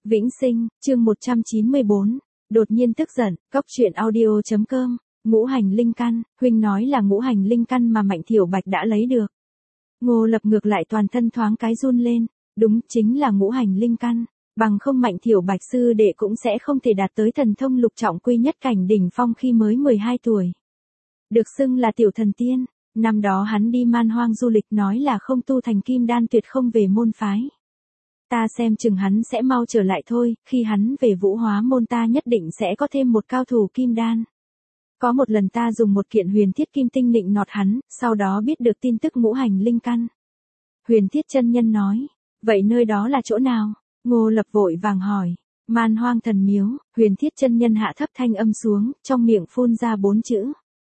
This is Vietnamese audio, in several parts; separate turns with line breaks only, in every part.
Vĩnh Sinh, chương 194. Đột nhiên tức giận, Cóc truyện audio.com. Ngũ hành linh căn, huynh nói là ngũ hành linh căn mà Mạnh Thiểu Bạch đã lấy được. Ngô Lập ngược lại toàn thân thoáng cái run lên, đúng chính là ngũ hành linh căn, bằng không Mạnh Thiểu Bạch sư đệ cũng sẽ không thể đạt tới thần thông lục trọng quy nhất cảnh đỉnh phong khi mới 12 tuổi. Được xưng là tiểu thần tiên, năm đó hắn đi man hoang du lịch nói là không tu thành kim đan tuyệt không về môn phái. Ta xem chừng hắn sẽ mau trở lại thôi, khi hắn về Vũ Hóa môn ta nhất định sẽ có thêm một cao thủ kim đan. Có một lần ta dùng một kiện huyền thiết kim tinh nịnh nọt hắn, sau đó biết được tin tức ngũ hành linh căn. Huyền thiết chân nhân nói, vậy nơi đó là chỗ nào? Ngô Lập vội vàng hỏi, Man Hoang thần miếu. Huyền thiết chân nhân hạ thấp thanh âm xuống, trong miệng phun ra 4 chữ.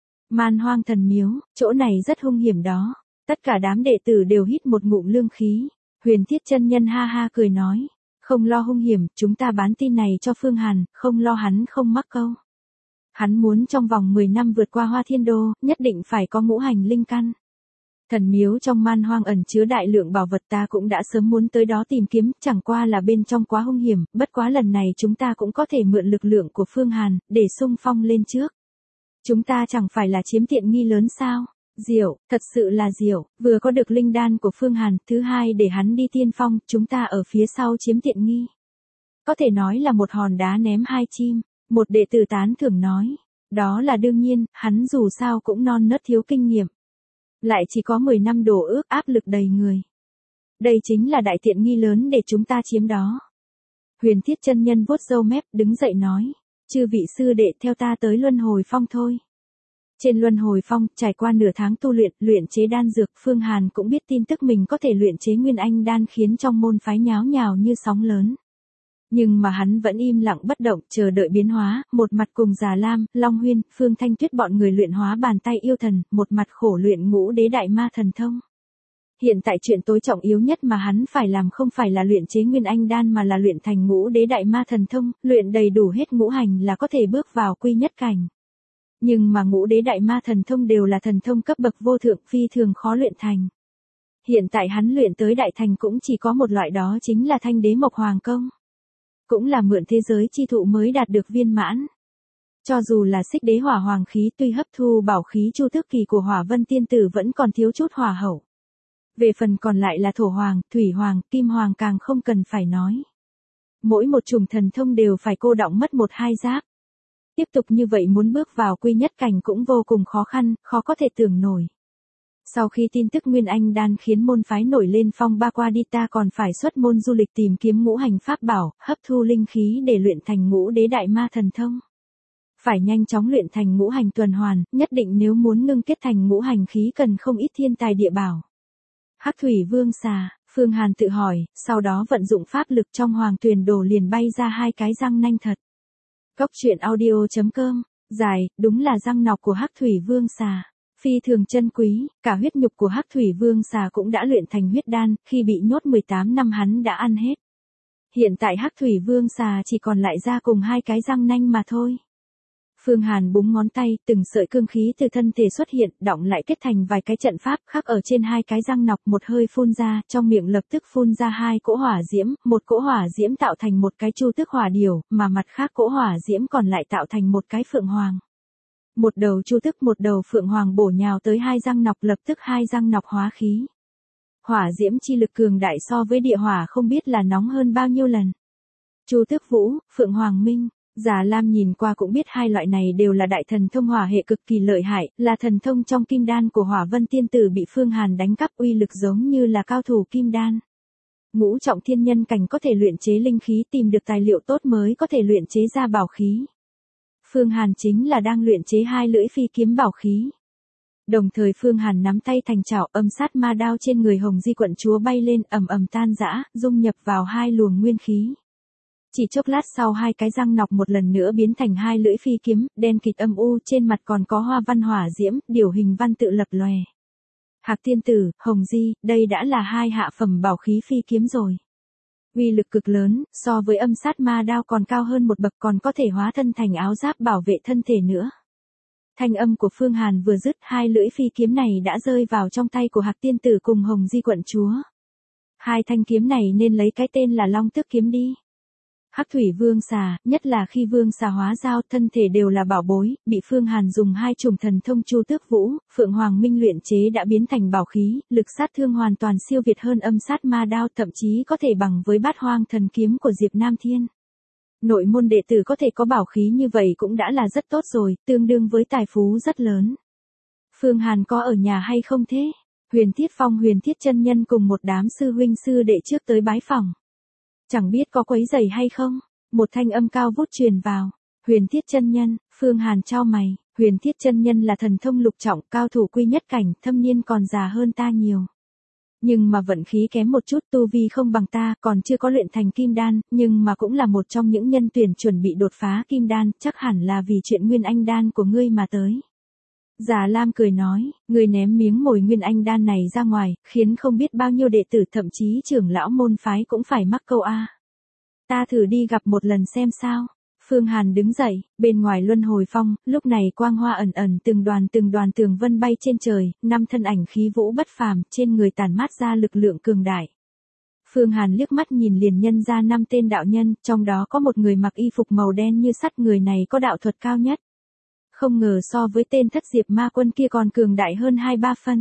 Man Hoang thần miếu, chỗ này rất hung hiểm đó. Tất cả đám đệ tử đều hít một ngụm lương khí. Huyền thiết chân nhân ha ha cười nói, không lo hung hiểm, chúng ta bán tin này cho Phương Hàn, không lo hắn không mắc câu. Hắn muốn trong vòng 10 năm vượt qua Hoa Thiên Đô, nhất định phải có ngũ hành linh căn. Thần miếu trong Man Hoang ẩn chứa đại lượng bảo vật, ta cũng đã sớm muốn tới đó tìm kiếm, chẳng qua là bên trong quá hung hiểm, bất quá lần này chúng ta cũng có thể mượn lực lượng của Phương Hàn, để xung phong lên trước. Chúng ta chẳng phải là chiếm tiện nghi lớn sao? Diệu, thật sự là diệu, vừa có được linh đan của Phương Hàn, thứ hai để hắn đi tiên phong, chúng ta ở phía sau chiếm tiện nghi. Có thể nói là một hòn đá ném hai chim, một đệ tử tán thưởng nói, đó là đương nhiên, hắn dù sao cũng non nớt thiếu kinh nghiệm. Lại chỉ có 10 năm đổ ước, áp lực đầy người. Đây chính là đại tiện nghi lớn để chúng ta chiếm đó. Huyền thiết chân nhân vuốt râu mép, đứng dậy nói, chư vị sư đệ theo ta tới Luân Hồi Phong thôi. Trên Luân Hồi Phong, trải qua nửa tháng tu luyện chế đan dược, Phương Hàn cũng biết tin tức mình có thể luyện chế nguyên anh đan khiến trong môn phái nháo nhào như sóng lớn. Nhưng mà hắn vẫn im lặng bất động, chờ đợi biến hóa, một mặt cùng Già Lam, Long Huyên, Phương Thanh Tuyết bọn người luyện hóa bàn tay yêu thần, một mặt khổ luyện ngũ đế đại ma thần thông. Hiện tại chuyện tối trọng yếu nhất mà hắn phải làm không phải là luyện chế nguyên anh đan mà là luyện thành ngũ đế đại ma thần thông, luyện đầy đủ hết ngũ hành là có thể bước vào quy nhất cảnh. Nhưng mà ngũ đế đại ma thần thông đều là thần thông cấp bậc vô thượng, phi thường khó luyện thành. Hiện tại hắn luyện tới đại thành cũng chỉ có một loại, đó chính là Thanh Đế Mộc Hoàng Công. Cũng là mượn thế giới chi thụ mới đạt được viên mãn. Cho dù là Xích Đế Hỏa Hoàng khí, tuy hấp thu bảo khí Chu Tước Kỳ của Hỏa Vân Tiên Tử vẫn còn thiếu chút hỏa hậu. Về phần còn lại là Thổ Hoàng, Thủy Hoàng, Kim Hoàng càng không cần phải nói. Mỗi một chủng thần thông đều phải cô đọng mất 1-2 giáp. Tiếp tục như vậy muốn bước vào quy nhất cảnh cũng vô cùng khó khăn, khó có thể tưởng nổi. Sau khi tin tức Nguyên Anh đan khiến môn phái nổi lên phong ba qua đi, ta còn phải xuất môn du lịch tìm kiếm ngũ hành pháp bảo, hấp thu linh khí để luyện thành ngũ đế đại ma thần thông. Phải nhanh chóng luyện thành ngũ hành tuần hoàn, nhất định nếu muốn ngưng kết thành ngũ hành khí cần không ít thiên tài địa bảo. Hắc Thủy Vương xà, Phương Hàn tự hỏi, sau đó vận dụng pháp lực trong hoàng tuyền đồ liền bay ra 2 cái răng nanh thật. Cóc truyện audio.com, dài, đúng là răng nọc của Hắc Thủy Vương xà. Phi thường chân quý, cả huyết nhục của Hắc Thủy Vương xà cũng đã luyện thành huyết đan, khi bị nhốt 18 năm hắn đã ăn hết. Hiện tại Hắc Thủy Vương xà chỉ còn lại da cùng 2 cái răng nanh mà thôi. Phương Hàn búng ngón tay, từng sợi cương khí từ thân thể xuất hiện, đọng lại kết thành vài cái trận pháp khắc ở trên 2 cái răng nọc, một hơi phun ra, trong miệng lập tức phun ra 2 cỗ hỏa diễm, một cỗ hỏa diễm tạo thành một cái Chu Tước Hỏa Điểu, mà mặt khác cỗ hỏa diễm còn lại tạo thành một cái Phượng Hoàng. Một đầu Chu Tước một đầu Phượng Hoàng bổ nhào tới 2 răng nọc, lập tức 2 răng nọc hóa khí. Hỏa diễm chi lực cường đại so với địa hỏa không biết là nóng hơn bao nhiêu lần. Chu Tước Vũ, Phượng Hoàng Minh, Già Lam nhìn qua cũng biết hai loại này đều là đại thần thông hỏa hệ cực kỳ lợi hại, là thần thông trong kim đan của Hỏa Vân Tiên Tử bị Phương Hàn đánh cắp, uy lực giống như là cao thủ kim đan. Ngũ trọng thiên nhân cảnh có thể luyện chế linh khí, tìm được tài liệu tốt mới có thể luyện chế ra bảo khí. Phương Hàn chính là đang luyện chế 2 lưỡi phi kiếm bảo khí. Đồng thời Phương Hàn nắm tay thành chảo, âm sát ma đao trên người Hồng Di quận chúa bay lên, ầm ầm tan rã, dung nhập vào 2 luồng nguyên khí. Chỉ chốc lát sau 2 cái răng nọc một lần nữa biến thành 2 lưỡi phi kiếm, đen kịt âm u, trên mặt còn có hoa văn hỏa diễm, điều hình văn tự lập lòe. Hạc Tiên Tử, Hồng Di, đây đã là 2 hạ phẩm bảo khí phi kiếm rồi. Uy lực cực lớn, so với âm sát ma đao còn cao hơn một bậc, còn có thể hóa thân thành áo giáp bảo vệ thân thể nữa. Thanh âm của Phương Hàn vừa dứt, 2 lưỡi phi kiếm này đã rơi vào trong tay của Hạc Tiên Tử cùng Hồng Di quận chúa. 2 thanh kiếm này nên lấy cái tên là Long Tước kiếm đi. Hắc thủy vương xà, nhất là khi vương xà hóa giao, thân thể đều là bảo bối, bị Phương Hàn dùng hai chủng thần thông Chu Tước Vũ, Phượng Hoàng Minh luyện chế đã biến thành bảo khí, lực sát thương hoàn toàn siêu việt hơn âm sát ma đao, thậm chí có thể bằng với Bát Hoang thần kiếm của Diệp Nam Thiên. Nội môn đệ tử có thể có bảo khí như vậy cũng đã là rất tốt rồi, tương đương với tài phú rất lớn. Phương Hàn có ở nhà hay không thế? Huyền Thiết Phong Huyền Thiết chân nhân cùng một đám sư huynh sư đệ trước tới bái phỏng. Chẳng biết có quấy rầy hay không? Một thanh âm cao vút truyền vào. Huyền Thiết chân nhân, Phương Hàn chau mày, Huyền Thiết chân nhân là thần thông lục trọng, cao thủ quy nhất cảnh, thâm niên còn già hơn ta nhiều. Nhưng mà vận khí kém một chút, tu vi không bằng ta, còn chưa có luyện thành kim đan, nhưng mà cũng là một trong những nhân tuyển chuẩn bị đột phá kim đan, chắc hẳn là vì chuyện Nguyên Anh đan của ngươi mà tới. Già Lam cười nói, ngươi ném miếng mồi Nguyên Anh đan này ra ngoài, khiến không biết bao nhiêu đệ tử thậm chí trưởng lão môn phái cũng phải mắc câu a. Ta thử đi gặp một lần xem sao. Phương Hàn đứng dậy, bên ngoài luân hồi phong, lúc này quang hoa ẩn ẩn từng đoàn tường vân bay trên trời, 5 thân ảnh khí vũ bất phàm, trên người tản mát ra lực lượng cường đại. Phương Hàn liếc mắt nhìn liền nhân ra 5 tên đạo nhân, trong đó có một người mặc y phục màu đen như sắt, người này có đạo thuật cao nhất. Không ngờ so với tên Thất Diệp Ma Quân kia còn cường đại hơn 2-3 phân.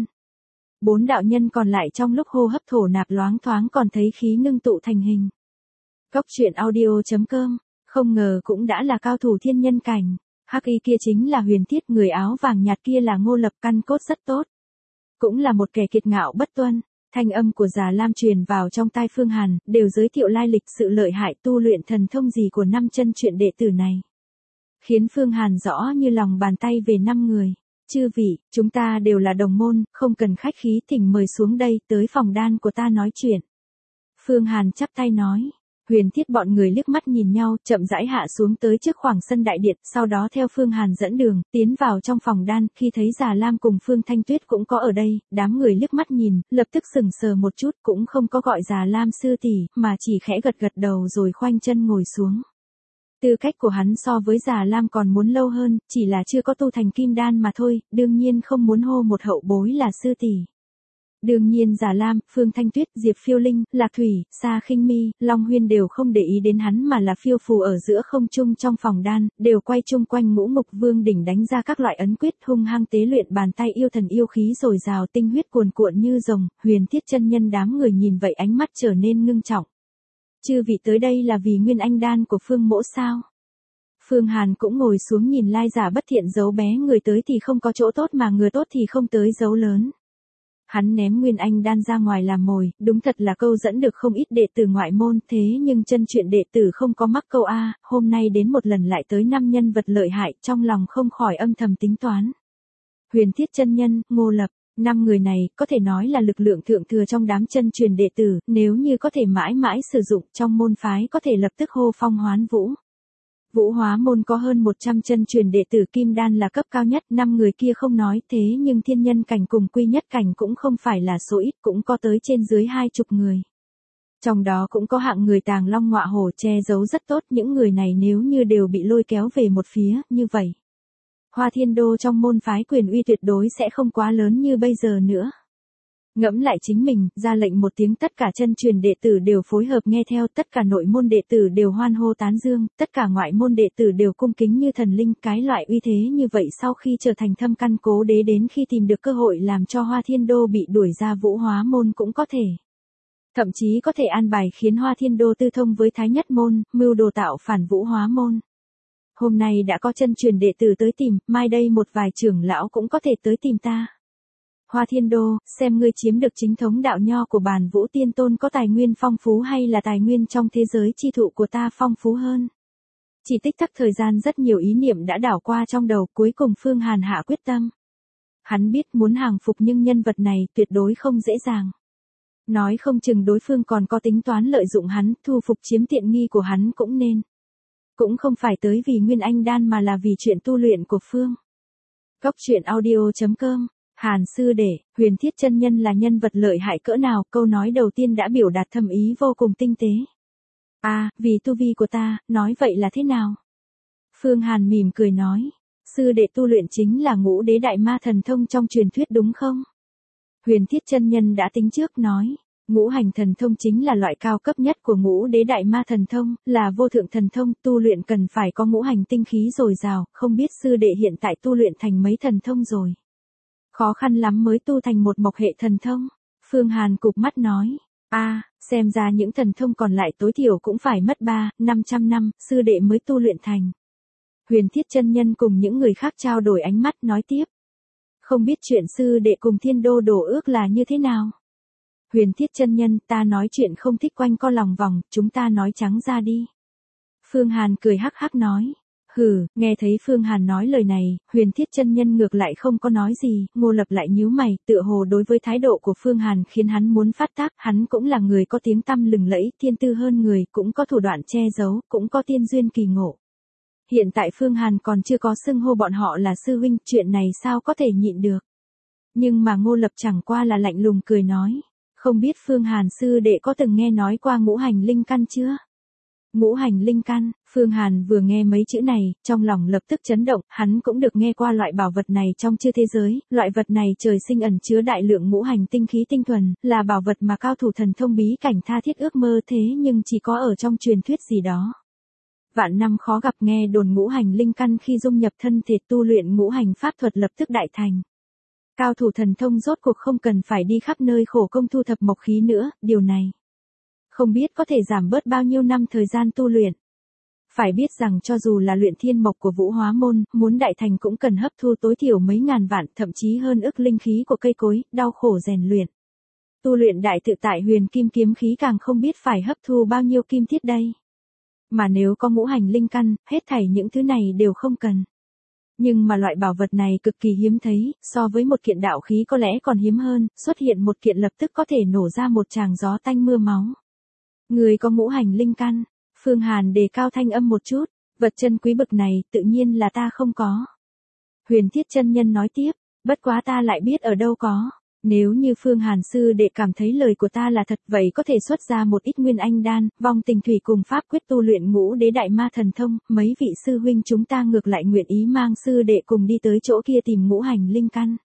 4 đạo nhân còn lại trong lúc hô hấp thổ nạp loáng thoáng còn thấy khí ngưng tụ thành hình. Cốc truyện audio.com, không ngờ cũng đã là cao thủ thiên nhân cảnh. Hắc y kia chính là Huyền Thiết, người áo vàng nhạt kia là Ngô Lập, căn cốt rất tốt. Cũng là một kẻ kiệt ngạo bất tuân. Thanh âm của Già Lam truyền vào trong tai Phương Hàn, đều giới thiệu lai lịch sự lợi hại tu luyện thần thông gì của 5 chân truyện đệ tử này. Khiến Phương Hàn rõ như lòng bàn tay về 5 người. Chư vị, chúng ta đều là đồng môn, không cần khách khí, thỉnh mời xuống đây, tới phòng đan của ta nói chuyện. Phương Hàn chắp tay nói. Huyền Thiết bọn người liếc mắt nhìn nhau, chậm rãi hạ xuống tới trước khoảng sân đại điện, sau đó theo Phương Hàn dẫn đường, tiến vào trong phòng đan, khi thấy Già Lam cùng Phương Thanh Tuyết cũng có ở đây, đám người liếc mắt nhìn, lập tức sững sờ một chút, cũng không có gọi Già Lam sư tỷ, mà chỉ khẽ gật gật đầu rồi khoanh chân ngồi xuống. Tư cách của hắn so với Già Lam còn muốn lâu hơn, chỉ là chưa có tu thành kim đan mà thôi, đương nhiên không muốn hô một hậu bối là sư tỷ. Đương nhiên Già Lam, Phương Thanh Tuyết, Diệp Phiêu Linh, Lạc Thủy, Sa Khinh Mi, Long Huyên đều không để ý đến hắn mà là phiêu phù ở giữa không trung trong phòng đan, đều quay chung quanh Ngũ Mục Vương đỉnh đánh ra các loại ấn quyết, hung hăng tế luyện, bàn tay yêu thần yêu khí dồi dào, tinh huyết cuồn cuộn như rồng. Huyền Thiết chân nhân đám người nhìn vậy ánh mắt trở nên ngưng trọng. Chư vị tới đây là vì Nguyên Anh đan của Phương mỗ sao? Phương Hàn cũng ngồi xuống nhìn lai giả bất thiện giấu bé, người tới thì không có chỗ tốt mà người tốt thì không tới giấu lớn. Hắn ném Nguyên Anh đan ra ngoài làm mồi, đúng thật là câu dẫn được không ít đệ tử ngoại môn, thế nhưng chân chuyện đệ tử không có mắc câu a, hôm nay đến một lần lại tới 5 nhân vật lợi hại, trong lòng không khỏi âm thầm tính toán. Huyền Thiết chân nhân, Ngô Lập, 5 người này có thể nói là lực lượng thượng thừa trong đám chân truyền đệ tử, nếu như có thể mãi mãi sử dụng trong môn phái có thể lập tức hô phong hoán vũ. Vũ Hóa môn có hơn 100 chân truyền đệ tử kim đan là cấp cao nhất, 5 người kia không nói thế nhưng thiên nhân cảnh cùng quy nhất cảnh cũng không phải là số ít, cũng có tới trên dưới 20 người. Trong đó cũng có hạng người tàng long ngọa hổ che giấu rất tốt, những người này nếu như đều bị lôi kéo về một phía, như vậy. Hoa Thiên Đô trong môn phái quyền uy tuyệt đối sẽ không quá lớn như bây giờ nữa. Ngẫm lại chính mình, ra lệnh một tiếng tất cả chân truyền đệ tử đều phối hợp nghe theo, tất cả nội môn đệ tử đều hoan hô tán dương, tất cả ngoại môn đệ tử đều cung kính như thần linh, cái loại uy thế như vậy sau khi trở thành thâm căn cố đế đến khi tìm được cơ hội làm cho Hoa Thiên Đô bị đuổi ra Vũ Hóa môn cũng có thể. Thậm chí có thể an bài khiến Hoa Thiên Đô tư thông với Thái Nhất môn, mưu đồ tạo phản Vũ Hóa môn. Hôm nay đã có chân truyền đệ tử tới tìm, mai đây một vài trưởng lão cũng có thể tới tìm ta. Hoa Thiên Đô, xem ngươi chiếm được chính thống đạo nho của bản Vũ Tiên Tôn có tài nguyên phong phú hay là tài nguyên trong thế giới chi thụ của ta phong phú hơn. Chỉ tích tắc thời gian rất nhiều ý niệm đã đảo qua trong đầu, cuối cùng Phương Hàn hạ quyết tâm. Hắn biết muốn hàng phục nhưng nhân vật này tuyệt đối không dễ dàng. Nói không chừng đối phương còn có tính toán lợi dụng hắn, thu phục chiếm tiện nghi của hắn cũng nên. Cũng không phải tới vì Nguyên Anh đan mà là vì chuyện tu luyện của Phương. Cốc truyện audio.com, Hàn sư đệ, Huyền Thiết chân nhân là nhân vật lợi hại cỡ nào, câu nói đầu tiên đã biểu đạt thâm ý vô cùng tinh tế. Vì tu vi của ta, nói vậy là thế nào? Phương Hàn mỉm cười nói, sư đệ tu luyện chính là Ngũ Đế Đại Ma thần thông trong truyền thuyết đúng không? Huyền Thiết chân nhân đã tính trước nói, Ngũ hành thần thông chính là loại cao cấp nhất của ngũ đế đại ma thần thông, là vô thượng thần thông, tu luyện cần phải có ngũ hành tinh khí dồi dào, không biết sư đệ hiện tại tu luyện thành mấy thần thông rồi. Khó khăn lắm mới tu thành một mộc hệ thần thông. Phương Hàn cụp mắt nói, xem ra những thần thông còn lại tối thiểu cũng phải mất 500 năm, sư đệ mới tu luyện thành. Huyền Thiết chân nhân cùng những người khác trao đổi ánh mắt nói tiếp. Không biết chuyện sư đệ cùng Thiên Đô đổ ước là như thế nào? Huyền Thiết chân nhân, ta nói chuyện không thích quanh co lòng vòng, chúng ta nói trắng ra đi. Phương Hàn cười hắc hắc nói. Nghe thấy Phương Hàn nói lời này, Huyền Thiết chân nhân ngược lại không có nói gì, Ngô Lập lại nhíu mày, tựa hồ đối với thái độ của Phương Hàn khiến hắn muốn phát tác, hắn cũng là người có tiếng tăm lừng lẫy, thiên tư hơn người, cũng có thủ đoạn che giấu, cũng có tiên duyên kỳ ngộ. Hiện tại Phương Hàn còn chưa có xưng hô bọn họ là sư huynh, chuyện này sao có thể nhịn được. Nhưng mà Ngô Lập chẳng qua là lạnh lùng cười nói, không biết Phương Hàn sư đệ có từng nghe nói qua ngũ hành linh căn chưa? Ngũ hành linh căn, Phương Hàn vừa nghe mấy chữ này, trong lòng lập tức chấn động, hắn cũng được nghe qua loại bảo vật này trong chư thế giới, loại vật này trời sinh ẩn chứa đại lượng ngũ hành tinh khí tinh thuần, là bảo vật mà cao thủ thần thông bí cảnh tha thiết ước mơ thế nhưng chỉ có ở trong truyền thuyết gì đó. Vạn năm khó gặp, nghe đồn ngũ hành linh căn khi dung nhập thân thể tu luyện ngũ hành pháp thuật lập tức đại thành. Cao thủ thần thông rốt cuộc không cần phải đi khắp nơi khổ công thu thập mộc khí nữa, điều này không biết có thể giảm bớt bao nhiêu năm thời gian tu luyện. Phải biết rằng cho dù là luyện thiên mộc của Vũ Hóa môn, muốn đại thành cũng cần hấp thu tối thiểu mấy ngàn vạn, thậm chí hơn ức linh khí của cây cối, đau khổ rèn luyện. Tu luyện đại tự tại huyền kim kiếm khí càng không biết phải hấp thu bao nhiêu kim thiết đây. Mà nếu có ngũ hành linh căn, hết thảy những thứ này đều không cần. Nhưng mà loại bảo vật này cực kỳ hiếm thấy, so với một kiện đạo khí có lẽ còn hiếm hơn, xuất hiện một kiện lập tức có thể nổ ra một tràng gió tanh mưa máu. Người có ngũ hành linh căn, Phương Hàn đề cao thanh âm một chút, vật chân quý bực này tự nhiên là ta không có. Huyền Thiết chân nhân nói tiếp, bất quá ta lại biết ở đâu có. Nếu như Phương Hàn sư đệ cảm thấy lời của ta là thật vậy có thể xuất ra một ít nguyên anh đan, vong tình thủy cùng pháp quyết tu luyện ngũ đế đại ma thần thông, mấy vị sư huynh chúng ta ngược lại nguyện ý mang sư đệ cùng đi tới chỗ kia tìm ngũ hành linh căn.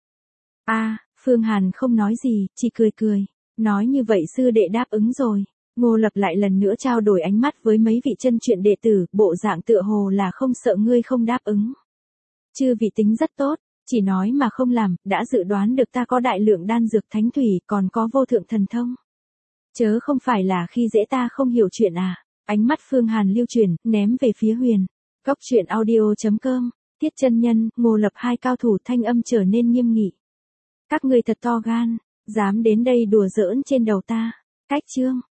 Phương Hàn không nói gì, chỉ cười cười, nói như vậy sư đệ đáp ứng rồi. Ngô Lập lại lần nữa trao đổi ánh mắt với mấy vị chân truyền đệ tử, bộ dạng tựa hồ là không sợ ngươi không đáp ứng. Chư vị tính rất tốt. Chỉ nói mà không làm, đã dự đoán được ta có đại lượng đan dược thánh thủy, còn có vô thượng thần thông. Chớ không phải là khi dễ ta không hiểu chuyện à. Ánh mắt Phương Hàn lưu chuyển, ném về phía Huyền. Góc truyện audio.com, Thiết chân nhân, Ngô Lập hai cao thủ thanh âm trở nên nghiêm nghị. Các ngươi thật to gan, dám đến đây đùa giỡn trên đầu ta. Cách chương.